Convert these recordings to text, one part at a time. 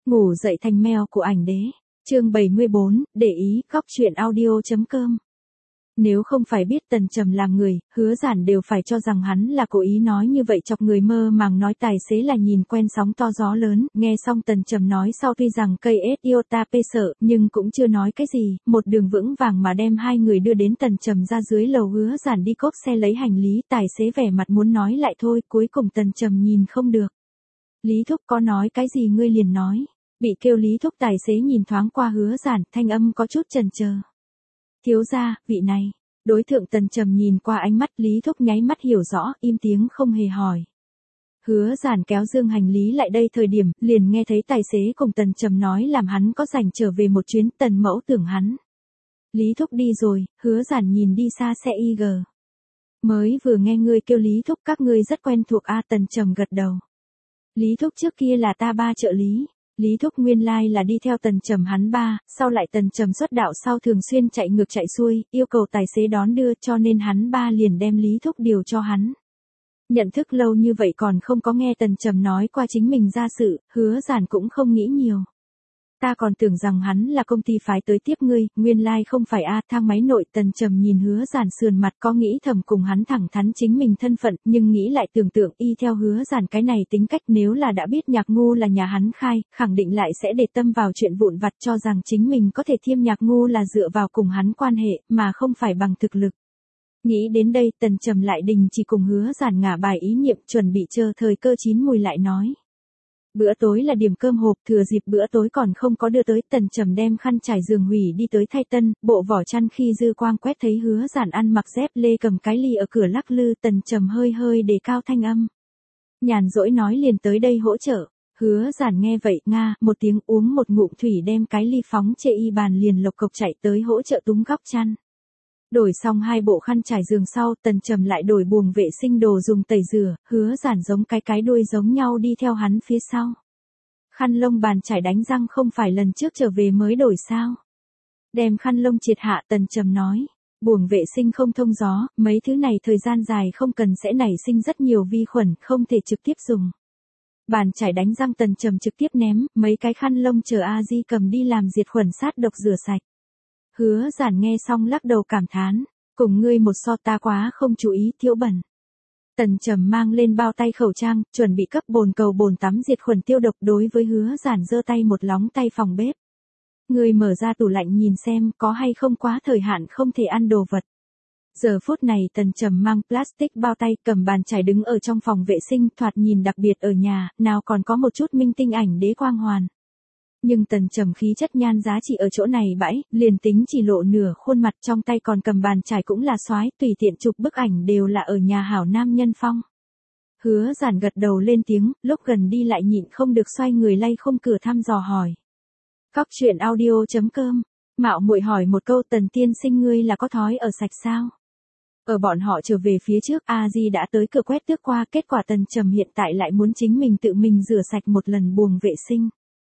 Ngủ dậy thành mèo của ảnh đế. Chương 74, để ý, góc truyện audio.com. Nếu không phải biết Tần Trầm là người, Hứa Giản đều phải cho rằng hắn là cố ý nói như vậy chọc người mơ màng nói tài xế là nhìn quen sóng to gió lớn. Nghe xong Tần Trầm nói sau tuy rằng cây Iota P sợ, nhưng cũng chưa nói cái gì, một đường vững vàng mà đem hai người đưa đến Tần Trầm ra dưới lầu. Hứa Giản đi cốp xe lấy hành lý, tài xế vẻ mặt muốn nói lại thôi, cuối cùng Tần Trầm nhìn không được. Lý Thúc có nói cái gì ngươi liền nói. Bị kêu Lý Thúc, tài xế nhìn thoáng qua Hứa Giản, thanh âm có chút chần chờ. Thiếu gia, vị này. Đối tượng Tần Trầm nhìn qua ánh mắt Lý Thúc nháy mắt hiểu rõ, im tiếng không hề hỏi. Hứa Giản kéo dương hành lý lại đây thời điểm, liền nghe thấy tài xế cùng Tần Trầm nói làm hắn có rảnh trở về một chuyến. Tần mẫu tưởng hắn. Lý Thúc đi rồi, Hứa Giản nhìn đi xa xe IG. Mới vừa nghe ngươi kêu Lý Thúc, các ngươi rất quen thuộc a. Tần Trầm gật đầu. Lý Thúc trước kia là ta ba trợ lý. Lý Thúc nguyên lai là đi theo Tần Trầm hắn ba, sau lại Tần Trầm xuất đạo sau thường xuyên chạy ngược chạy xuôi, yêu cầu tài xế đón đưa, cho nên hắn ba liền đem Lý Thúc điều cho hắn. Nhận thức lâu như vậy còn không có nghe Tần Trầm nói qua chính mình ra sự, Hứa Giản cũng không nghĩ nhiều. Ta còn tưởng rằng hắn là công ty phái tới tiếp ngươi, nguyên lai không phải a. Thang máy nội. Tần Trầm nhìn Hứa Giản sườn mặt, có nghĩ thầm cùng hắn thẳng thắn chính mình thân phận, nhưng nghĩ lại tưởng tượng y theo Hứa Giản cái này tính cách, nếu là đã biết Nhạc Ngu là nhà hắn khai, khẳng định lại sẽ để tâm vào chuyện vụn vặt, cho rằng chính mình có thể thiêm Nhạc Ngu là dựa vào cùng hắn quan hệ, mà không phải bằng thực lực. Nghĩ đến đây, Tần Trầm lại đình chỉ cùng Hứa Giản ngả bài ý niệm, chuẩn bị chờ thời cơ chín mùi lại nói. Bữa tối là điểm cơm hộp, thừa dịp bữa tối còn không có đưa tới, Tần Trầm đem khăn trải giường hủy đi tới thay tân, bộ vỏ chăn khi dư quang quét thấy Hứa Giản ăn mặc dép lê cầm cái ly ở cửa lắc lư. Tần Trầm hơi hơi đề cao thanh âm. Nhàn rỗi nói liền tới đây hỗ trợ. Hứa Giản nghe vậy, nga, một tiếng uống một ngụm thủy đem cái ly phóng chê y bàn liền lộc cộc chạy tới hỗ trợ túm góc chăn. Đổi xong hai bộ khăn trải giường sau, Tần Trầm lại đổi buồng vệ sinh đồ dùng tẩy rửa, Hứa Giản giống cái đuôi giống nhau đi theo hắn phía sau. Khăn lông bàn chải đánh răng không phải lần trước trở về mới đổi sao? Đem khăn lông triệt hạ. Tần Trầm nói, buồng vệ sinh không thông gió, mấy thứ này thời gian dài không cần sẽ nảy sinh rất nhiều vi khuẩn, không thể trực tiếp dùng. Bàn chải đánh răng Tần Trầm trực tiếp ném, mấy cái khăn lông chờ A Di cầm đi làm diệt khuẩn sát độc rửa sạch. Hứa Giản nghe xong lắc đầu cảm thán, cùng ngươi một so ta quá không chú ý, thiếu bẩn. Tần Trầm mang lên bao tay khẩu trang, chuẩn bị cấp bồn cầu bồn tắm diệt khuẩn tiêu độc. Đối với Hứa Giản giơ tay một lóng tay phòng bếp. Ngươi mở ra tủ lạnh nhìn xem có hay không quá thời hạn không thể ăn đồ vật. Giờ phút này Tần Trầm mang plastic bao tay, cầm bàn chải đứng ở trong phòng vệ sinh, thoạt nhìn đặc biệt ở nhà, nào còn có một chút minh tinh ảnh đế quang hoàn. Nhưng Tần Trầm khí chất nhan giá trị ở chỗ này bãi, liền tính chỉ lộ nửa khuôn mặt, trong tay còn cầm bàn chải cũng là soái, tùy tiện chụp bức ảnh đều là ở nhà hảo nam nhân phong. Hứa Giản gật đầu lên tiếng, lúc gần đi lại nhịn không được xoay người lay khung cửa thăm dò hỏi. Góc truyện audio.com, mạo muội hỏi một câu, Tần tiên sinh ngươi là có thói ở sạch sao? Ở bọn họ trở về phía trước, A Di đã tới cửa quét tước qua, kết quả Tần Trầm hiện tại lại muốn chính mình tự mình rửa sạch một lần buồng vệ sinh.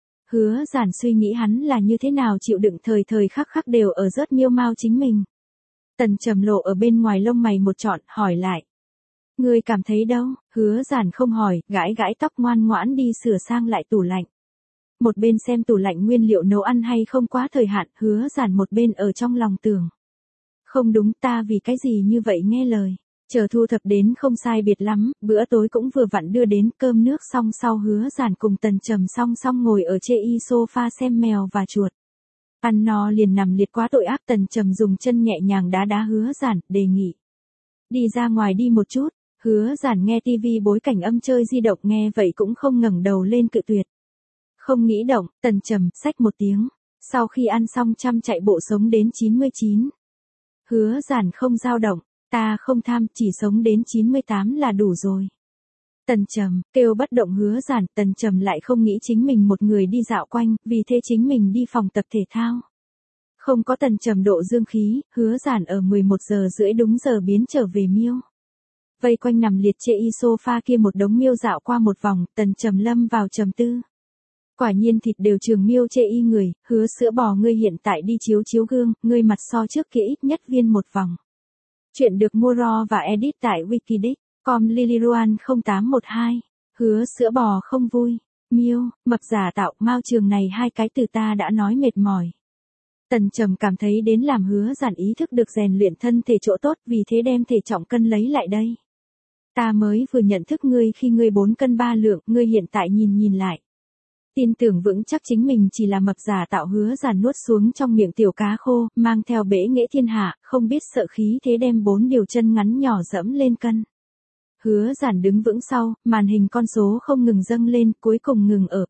Hứa Giản suy nghĩ hắn là như thế nào chịu đựng thời thời khắc khắc đều ở rớt miêu mao chính mình. Tần Trầm lộ ở bên ngoài lông mày một trọn, hỏi lại. Ngươi cảm thấy đâu? Hứa Giản không hỏi, gãi gãi tóc ngoan ngoãn đi sửa sang lại tủ lạnh. Một bên xem tủ lạnh nguyên liệu nấu ăn hay không quá thời hạn, Hứa Giản một bên ở trong lòng tưởng. Không đúng, ta vì cái gì như vậy nghe lời. Chờ thu thập đến không sai biệt lắm, bữa tối cũng vừa vặn đưa đến, cơm nước xong sau Hứa Giản cùng Tần Trầm song song ngồi ở chê y sofa xem mèo và chuột. Ăn no liền nằm liệt quá tội ác. Tần Trầm dùng chân nhẹ nhàng đá đá Hứa Giản, đề nghị. Đi ra ngoài đi một chút. Hứa Giản nghe tivi bối cảnh âm chơi di động, nghe vậy cũng không ngẩng đầu lên cự tuyệt. Không nghĩ động. Tần Trầm xách một tiếng. Sau khi ăn xong chăm chạy bộ sống đến 99. Hứa Giản không dao động. Ta không tham, chỉ sống đến 98 là đủ rồi. Tần Trầm kêu bất động Hứa Giản. Tần Trầm lại không nghĩ chính mình một người đi dạo quanh, vì thế chính mình đi phòng tập thể thao. Không có Tần Trầm độ dương khí, Hứa Giản ở 11 giờ rưỡi đúng giờ biến trở về miêu. Vây quanh nằm liệt chê y sofa kia một đống miêu dạo qua một vòng, Tần Trầm lâm vào trầm tư. Quả nhiên thịt đều trường miêu chê y người, Hứa sữa bò ngươi hiện tại đi chiếu chiếu gương, ngươi mặt so trước kia ít nhất viên một vòng. Chuyện được mua raw và edit tại Wikidic, com Liliruan 0812. Hứa sữa bò không vui. Miêu, mập giả tạo, Mao Trường này hai cái từ ta đã nói mệt mỏi. Tần Trầm cảm thấy đến làm Hứa Giản ý thức được rèn luyện thân thể chỗ tốt, vì thế đem thể trọng cân lấy lại đây. Ta mới vừa nhận thức ngươi khi ngươi 4 cân 3 lượng, ngươi hiện tại nhìn lại. Tin tưởng vững chắc chính mình chỉ là mập giả tạo. Hứa Giản nuốt xuống trong miệng tiểu cá khô, mang theo bể nghệ thiên hạ, không biết sợ khí thế đem 4 điều chân ngắn nhỏ dẫm lên cân. Hứa Giản đứng vững sau, màn hình con số không ngừng dâng lên, cuối cùng ngừng ở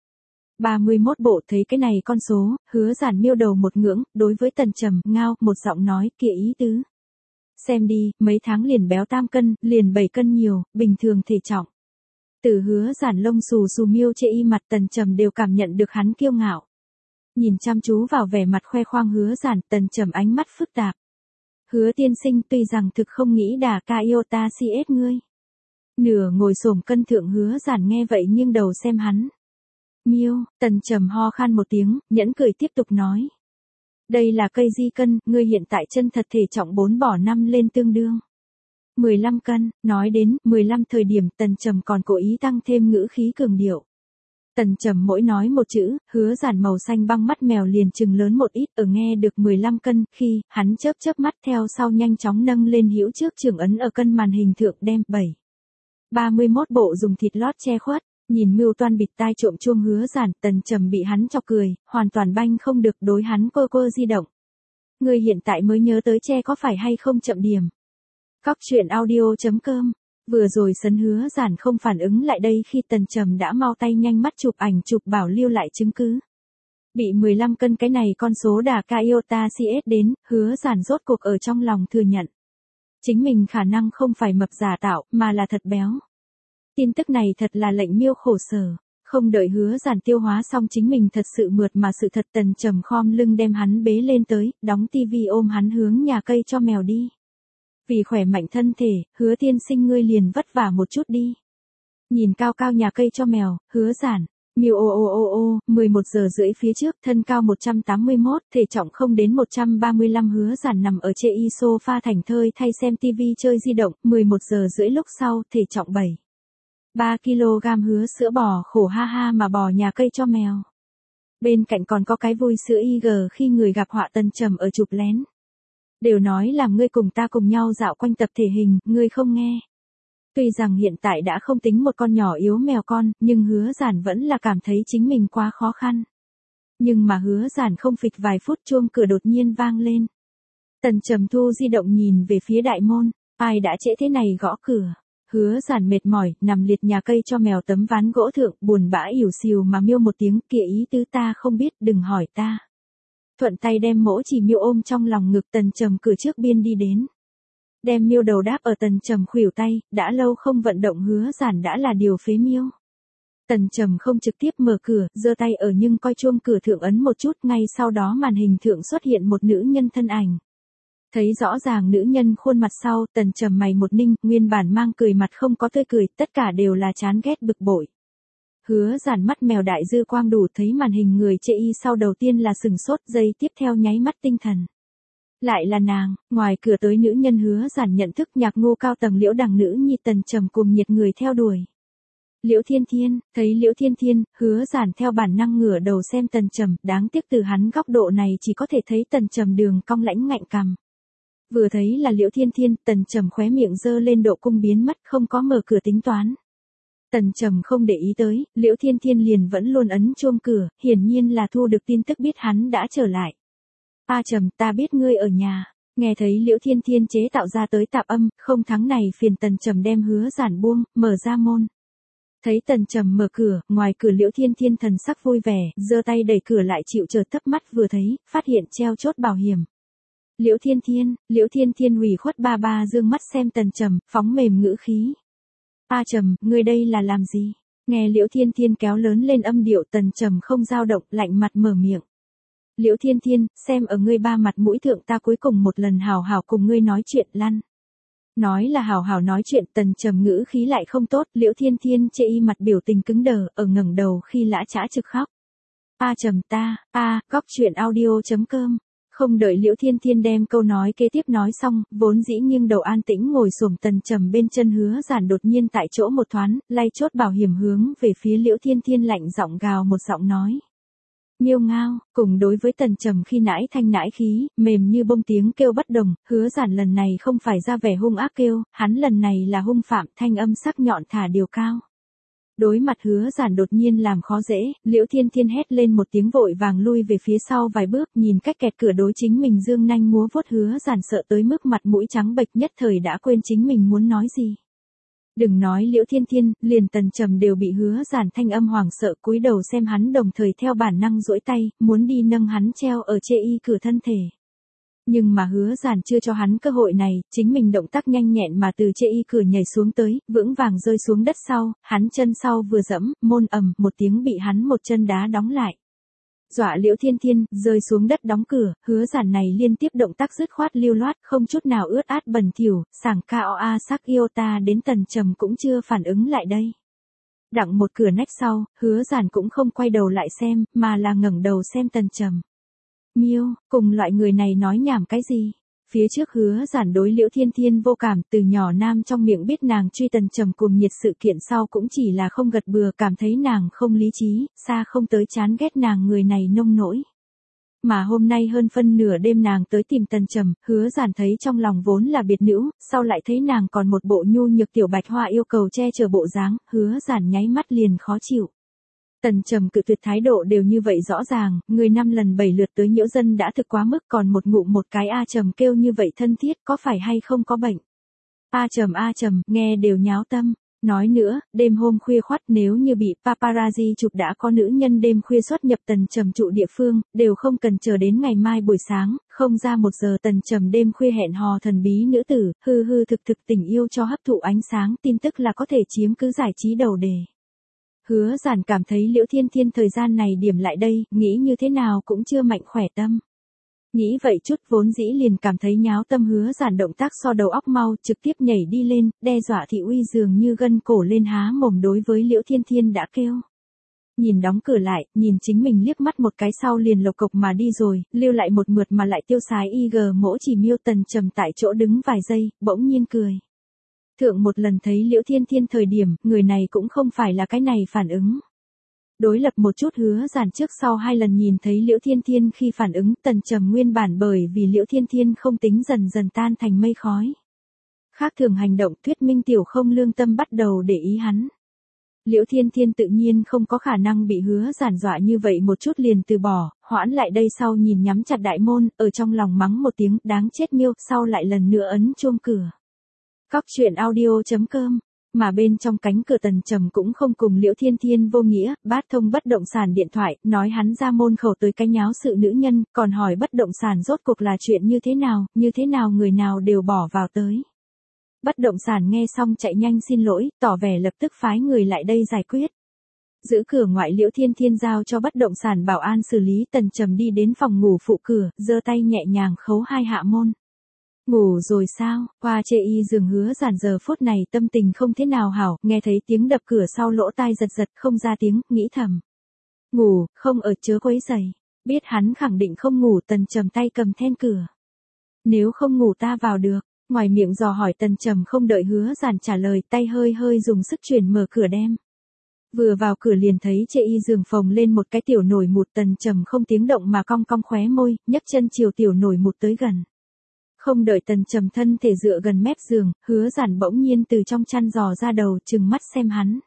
31 bộ. Thấy cái này con số, Hứa Giản miêu đầu một ngưỡng, đối với Tần Trầm, ngao, một giọng nói, kia ý tứ. Xem đi, mấy tháng liền béo 8 cân, liền 7 cân nhiều, bình thường thể trọng. Từ Hứa Giản lông xù xù miêu chê y mặt, Tần Trầm đều cảm nhận được hắn kiêu ngạo. Nhìn chăm chú vào vẻ mặt khoe khoang Hứa Giản, Tần Trầm ánh mắt phức tạp. Hứa tiên sinh, tuy rằng thực không nghĩ đả ca yêu ta CS ngươi. Nửa ngồi xổm cân thượng. Hứa Giản nghe vậy nghiêng đầu xem hắn. Miêu, Tần Trầm ho khan một tiếng, nhẫn cười tiếp tục nói. Đây là cây di cân, ngươi hiện tại chân thật thể trọng 4 bỏ 5 lên tương đương 15 cân, nói đến 15 thời điểm Tần Trầm còn cố ý tăng thêm ngữ khí cường điệu. Tần Trầm mỗi nói một chữ, Hứa Giản màu xanh băng mắt mèo liền trừng lớn một ít, ở nghe được 15 cân, khi hắn chớp mắt theo sau nhanh chóng nâng lên hữu trước trường ấn ở cân màn hình thượng, đem 31 bộ dùng thịt lót che khuất. Nhìn mưu toan bịt tai trộm chuông Hứa Giản, Tần Trầm bị hắn chọc cười, hoàn toàn banh không được, đối hắn cô di động. Ngươi hiện tại mới nhớ tới che có phải hay không chậm điểm. Cóc truyện audio.com. Vừa rồi sấn Hứa Giản không phản ứng lại đây khi Tần Trầm đã mau tay nhanh mắt chụp ảnh chụp bảo lưu lại chứng cứ. Bị 15 cân cái này con số đả ca iota CS đến, Hứa Giản rốt cuộc ở trong lòng thừa nhận. Chính mình khả năng không phải mập giả tạo, mà là thật béo. Tin tức này thật là lệnh miêu khổ sở. Không đợi Hứa Giản tiêu hóa xong chính mình thật sự mượt mà sự thật, Tần Trầm khom lưng đem hắn bế lên tới, đóng tivi ôm hắn hướng nhà cây cho mèo đi. Vì khỏe mạnh thân thể, Hứa tiên sinh ngươi liền vất vả một chút đi. Nhìn cao cao nhà cây cho mèo, Hứa Giản, miêu 11 giờ rưỡi phía trước, thân cao 181, thể trọng không đến 135. Hứa Giản nằm ở chê y sofa thảnh thơi thay xem tivi chơi di động, 11 giờ rưỡi lúc sau, thể trọng 3 kg. Hứa sữa bò khổ ha ha mà bò nhà cây cho mèo. Bên cạnh còn có cái vui sữa IG khi người gặp họa. Tần Trầm ở chụp lén. Đều nói làm ngươi cùng ta cùng nhau dạo quanh tập thể hình, ngươi không nghe. Tuy rằng hiện tại đã không tính một con nhỏ yếu mèo con, nhưng Hứa Giản vẫn là cảm thấy chính mình quá khó khăn. Nhưng mà Hứa Giản không phịch vài phút, chuông cửa đột nhiên vang lên. Tần Trầm thu di động nhìn về phía đại môn, ai đã trễ thế này gõ cửa. Hứa Giản mệt mỏi, nằm liệt nhà cây cho mèo tấm ván gỗ thượng, buồn bã ỉu xìu mà miêu một tiếng, kia ý tứ ta không biết, đừng hỏi ta. Thuận tay đem mỗ chỉ miêu ôm trong lòng ngực. Tần Trầm cửa trước biên đi đến. Đem miêu đầu đáp ở Tần Trầm khuỷu tay, đã lâu không vận động Hứa Giản đã là điều phế miêu. Tần Trầm không trực tiếp mở cửa, giơ tay ở nhưng coi chuông cửa thượng ấn một chút, ngay sau đó màn hình thượng xuất hiện một nữ nhân thân ảnh. Thấy rõ ràng nữ nhân khuôn mặt sau, Tần Trầm mày một ninh, nguyên bản mang cười mặt không có tươi cười, tất cả đều là chán ghét bực bội. Hứa Giản mắt mèo đại dư quang đủ, thấy màn hình người chê y sau đầu tiên là sừng sốt, giây tiếp theo nháy mắt tinh thần. Lại là nàng. Ngoài cửa tới nữ nhân. Hứa Giản nhận thức nhạc ngu cao tầng Liễu Đằng nữ nhi. Tần Trầm cùng nhiệt người theo đuổi. Liễu Thiên Thiên, thấy Liễu Thiên Thiên, Hứa Giản theo bản năng ngửa đầu xem Tần Trầm, đáng tiếc từ hắn góc độ này chỉ có thể thấy Tần Trầm đường cong lãnh ngạnh cằm. Vừa thấy là Liễu Thiên Thiên, Tần Trầm khóe miệng giơ lên độ cung biến mất, không có mở cửa tính toán. Tần Trầm không để ý tới, Liễu Thiên Thiên liền vẫn luôn ấn chuông cửa, hiển nhiên là thu được tin tức biết hắn đã trở lại. A Trầm, ta biết ngươi ở nhà. Nghe thấy Liễu Thiên Thiên chế tạo ra tới tạp âm, không thắng này phiền. Tần Trầm đem Hứa Giản buông, mở ra môn. Thấy Tần Trầm mở cửa, ngoài cửa Liễu Thiên Thiên thần sắc vui vẻ, giơ tay đẩy cửa lại, chịu chờ thấp mắt vừa thấy, phát hiện treo chốt bảo hiểm. Liễu Thiên Thiên ủy khuất ba ba dương mắt xem Tần Trầm, phóng mềm ngữ khí. A Trầm, ngươi đây là làm gì? Nghe Liễu Thiên Thiên kéo lớn lên âm điệu, Tần Trầm không dao động, lạnh mặt mở miệng. Liễu Thiên Thiên, xem ở ngươi ba mặt mũi thượng, ta cuối cùng một lần hào hào cùng ngươi nói chuyện lăn. Nói là hào hào nói chuyện, Tần Trầm ngữ khí lại không tốt. Liễu Thiên Thiên chê y mặt biểu tình cứng đờ, ở ngẩng đầu khi lã chã trực khóc. A Trầm ta, Cóc truyện audio.com. Không đợi Liễu Thiên Thiên đem câu nói kế tiếp nói xong, vốn dĩ nghiêng đầu an tĩnh ngồi xổm Tần Trầm bên chân Hứa Giản đột nhiên tại chỗ một thoáng, lay chốt bảo hiểm hướng về phía Liễu Thiên Thiên lạnh giọng gào một giọng nói. Miêu ngao, cùng đối với Tần Trầm khi nãi thanh nãi khí, mềm như bông tiếng kêu bất đồng, Hứa Giản lần này không phải ra vẻ hung ác kêu, hắn lần này là hung phạm, thanh âm sắc nhọn thả điều cao. Đối mặt Hứa Giản đột nhiên làm khó dễ, Liễu Thiên Thiên hét lên một tiếng vội vàng lui về phía sau vài bước, nhìn cách kẹt cửa đối chính mình dương nanh múa vuốt Hứa Giản sợ tới mức mặt mũi trắng bệch nhất thời đã quên chính mình muốn nói gì. Đừng nói Liễu Thiên Thiên, liền Tần Trầm đều bị Hứa Giản thanh âm hoảng sợ cúi đầu xem hắn đồng thời theo bản năng duỗi tay, muốn đi nâng hắn treo ở chê y cửa thân thể. Nhưng mà Hứa Giản chưa cho hắn cơ hội này, chính mình động tác nhanh nhẹn mà từ chê y cửa nhảy xuống tới, vững vàng rơi xuống đất sau, hắn chân sau vừa dẫm, môn ầm một tiếng bị hắn một chân đá đóng lại. Dọa Liễu Thiên Thiên, rơi xuống đất đóng cửa, Hứa Giản này liên tiếp động tác dứt khoát lưu loát, không chút nào ướt át bẩn thỉu, sảng KOA sắc yêu ta đến Tần Trầm cũng chưa phản ứng lại đây. Đặng một cửa nách sau, Hứa Giản cũng không quay đầu lại xem, mà là ngẩng đầu xem Tần Trầm. Miêu, cùng loại người này nói nhảm cái gì? Phía trước Hứa Giản đối Liễu Thiên Thiên vô cảm, từ nhỏ nam trong miệng biết nàng truy Tần Trầm cuồng nhiệt sự kiện sau cũng chỉ là không gật bừa, cảm thấy nàng không lý trí, xa không tới chán ghét nàng người này nông nỗi. Mà hôm nay hơn phân nửa đêm nàng tới tìm Tần Trầm, Hứa Giản thấy trong lòng vốn là biệt nữ, sau lại thấy nàng còn một bộ nhu nhược tiểu bạch hoa yêu cầu che chở bộ dáng, Hứa Giản nháy mắt liền khó chịu. Tần Trầm cự tuyệt thái độ đều như vậy rõ ràng, người 5 lần 7 lượt tới nhiễu dân đã thực quá mức, còn một ngụm một cái A Trầm kêu như vậy thân thiết, có phải hay không có bệnh? A Trầm, nghe đều nháo tâm. Nói nữa, đêm hôm khuya khoắt nếu như bị paparazzi chụp đã có nữ nhân đêm khuya xuất nhập Tần Trầm trụ địa phương, đều không cần chờ đến ngày mai buổi sáng, không ra 1 giờ Tần Trầm đêm khuya hẹn hò thần bí nữ tử, hư hư thực thực tình yêu cho hấp thụ ánh sáng tin tức là có thể chiếm cứ giải trí đầu đề. Hứa Giản cảm thấy Liễu Thiên Thiên thời gian này điểm lại đây, nghĩ như thế nào cũng chưa mạnh khỏe tâm. Nghĩ vậy chút vốn dĩ liền cảm thấy nháo tâm Hứa Giản động tác so đầu óc mau trực tiếp nhảy đi lên, đe dọa thị uy dường như gân cổ lên há mồm đối với Liễu Thiên Thiên đã kêu. Nhìn đóng cửa lại, nhìn chính mình liếc mắt một cái sau liền lộc cộc mà đi rồi, lưu lại một mượt mà lại tiêu sái IG mỗ chỉ miêu Tần Trầm tại chỗ đứng vài giây, bỗng nhiên cười. Thượng một lần thấy Liễu Thiên Thiên thời điểm, người này cũng không phải là cái này phản ứng. Đối lập một chút Hứa Giản trước sau 2 lần nhìn thấy Liễu Thiên Thiên khi phản ứng, Tần Trầm nguyên bản bởi vì Liễu Thiên Thiên không tính dần dần tan thành mây khói. Khác thường hành động thuyết minh tiểu không lương tâm bắt đầu để ý hắn. Liễu Thiên Thiên tự nhiên không có khả năng bị Hứa Giản dọa như vậy một chút liền từ bỏ, hoãn lại đây sau nhìn nhắm chặt đại môn, ở trong lòng mắng một tiếng đáng chết miêu, sau lại lần nữa ấn chuông cửa. Cóc truyện audio.com, mà bên trong cánh cửa Tần Trầm cũng không cùng Liễu Thiên Thiên vô nghĩa, bát thông bất động sản điện thoại, nói hắn ra môn khẩu tới cái nháo sự nữ nhân, còn hỏi bất động sản rốt cuộc là chuyện như thế nào người nào đều bỏ vào tới. Bất động sản nghe xong chạy nhanh xin lỗi, tỏ vẻ lập tức phái người lại đây giải quyết. Giữ cửa ngoại Liễu Thiên Thiên giao cho bất động sản bảo an xử lý, Tần Trầm đi đến phòng ngủ phụ cửa, giơ tay nhẹ nhàng khấu 2 hạ môn. Ngủ rồi sao? Qua chê y giường Hứa Giản giờ phút này tâm tình không thế nào hảo, nghe thấy tiếng đập cửa sau lỗ tai giật không ra tiếng, nghĩ thầm. Ngủ, không ở chớ quấy rầy. Biết hắn khẳng định không ngủ, Tần Trầm tay cầm then cửa. Nếu không ngủ ta vào được. Ngoài miệng dò hỏi Tần Trầm không đợi Hứa Giản trả lời, tay hơi dùng sức chuyển mở cửa đem. Vừa vào cửa liền thấy chê y giường phồng lên một cái tiểu nổi mụt, Tần Trầm không tiếng động mà cong khóe môi, nhấc chân chiều tiểu nổi mụt tới gần. Không đợi Tần Trầm thân thể dựa gần mép giường, Hứa Giản bỗng nhiên từ trong chăn dò ra đầu trừng mắt xem hắn.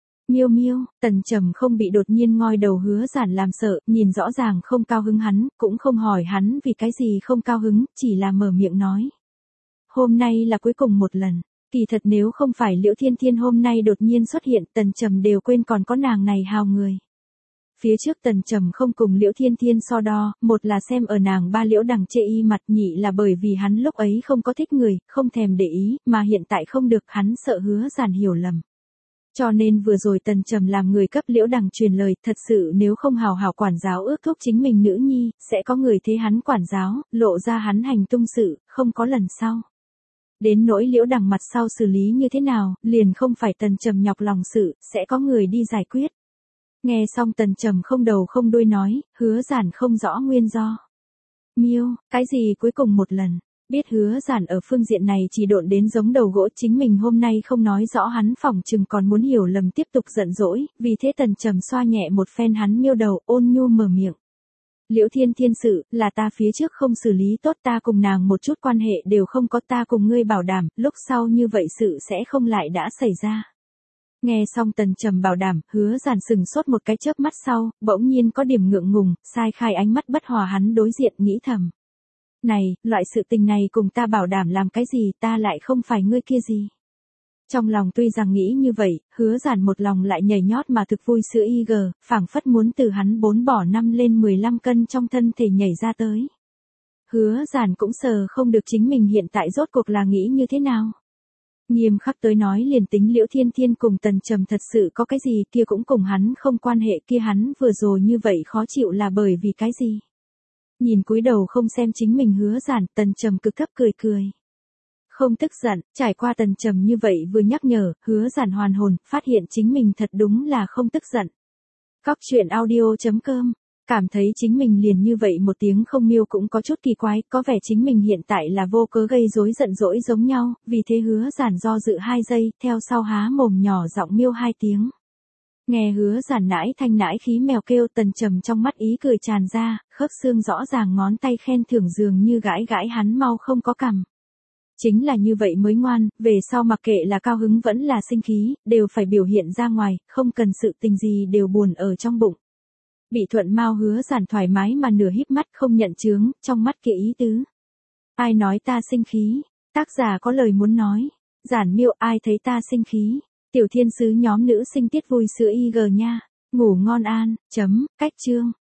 Miêu, Tần Trầm không bị đột nhiên ngoi đầu Hứa Giản làm sợ, nhìn rõ ràng không cao hứng hắn, cũng không hỏi hắn vì cái gì không cao hứng, chỉ là mở miệng nói. Hôm nay là cuối cùng một lần, kỳ thật nếu không phải Liễu Thiên Thiên hôm nay đột nhiên xuất hiện, Tần Trầm đều quên còn có nàng này hào người. Phía trước Tần Trầm không cùng Liễu Thiên Thiên so đo, một là xem ở nàng ba Liễu Đằng chê y mặt, nhị là bởi vì hắn lúc ấy không có thích người, không thèm để ý, mà hiện tại không được, hắn sợ Hứa Giản hiểu lầm. Cho nên vừa rồi Tần Trầm làm người cấp Liễu Đằng truyền lời, thật sự nếu không hào hảo quản giáo ước thúc chính mình nữ nhi, sẽ có người thế hắn quản giáo, lộ ra hắn hành tung sự, không có lần sau. Đến nỗi Liễu Đằng mặt sau xử lý như thế nào, liền không phải Tần Trầm nhọc lòng sự, sẽ có người đi giải quyết. Nghe xong Tần Trầm không đầu không đuôi nói, Hứa Giản không rõ nguyên do. Miêu, cái gì cuối cùng một lần. Biết Hứa Giản ở phương diện này chỉ độn đến giống đầu gỗ, chính mình hôm nay không nói rõ hắn phỏng chừng còn muốn hiểu lầm tiếp tục giận dỗi, vì thế Tần Trầm xoa nhẹ một phen hắn miêu đầu, ôn nhu mở miệng. Liễu Thiên Thiên sự, là ta phía trước không xử lý tốt, ta cùng nàng một chút quan hệ đều không có, ta cùng ngươi bảo đảm, lúc sau như vậy sự sẽ không lại đã xảy ra. Nghe xong Tần Trầm bảo đảm, Hứa Giản sừng sốt một cái chớp mắt sau, bỗng nhiên có điểm ngượng ngùng, sai khai ánh mắt bất hòa hắn đối diện nghĩ thầm. Này, loại sự tình này cùng ta bảo đảm làm cái gì, ta lại không phải ngươi kia gì. Trong lòng tuy rằng nghĩ như vậy, Hứa Giản một lòng lại nhảy nhót mà thực vui sữa IG, phảng phất muốn từ hắn 4 bỏ 5 lên 15 cân trong thân thể nhảy ra tới. Hứa Giản cũng sờ không được chính mình hiện tại rốt cuộc là nghĩ như thế nào. Nghiêm khắc tới nói, liền tính Liễu Thiên Thiên cùng Tần Trầm thật sự có cái gì kia cũng cùng hắn không quan hệ, kia hắn vừa rồi như vậy khó chịu là bởi vì cái gì. Nhìn cúi đầu không xem chính mình Hứa Giản, Tần Trầm cực thấp cười cười. Không tức giận, trải qua Tần Trầm như vậy vừa nhắc nhở, Hứa Giản hoàn hồn, phát hiện chính mình thật đúng là không tức giận. Cóc truyện audio.com, cảm thấy chính mình liền như vậy một tiếng không miêu cũng có chút kỳ quái, có vẻ chính mình hiện tại là vô cớ gây rối giận dỗi giống nhau, vì thế Hứa Giản do dự 2 giây, theo sau há mồm nhỏ giọng miêu 2 tiếng. Nghe Hứa Giản nãi thanh nãi khí mèo kêu, Tần Trầm trong mắt ý cười tràn ra, khớp xương rõ ràng ngón tay khen thưởng dường như gãi gãi hắn mau không có cằm. Chính là như vậy mới ngoan, về sau mặc kệ là cao hứng vẫn là sinh khí, đều phải biểu hiện ra ngoài, không cần sự tình gì đều buồn ở trong bụng. Bị Thuận Mao Hứa Giản thoải mái mà nửa híp mắt không nhận chướng, trong mắt kia ý tứ. Ai nói ta sinh khí? Tác giả có lời muốn nói. Giản miêu, ai thấy ta sinh khí? Tiểu thiên sứ nhóm nữ sinh tiết vui sữa IG nha. Ngủ ngon an, cách chương.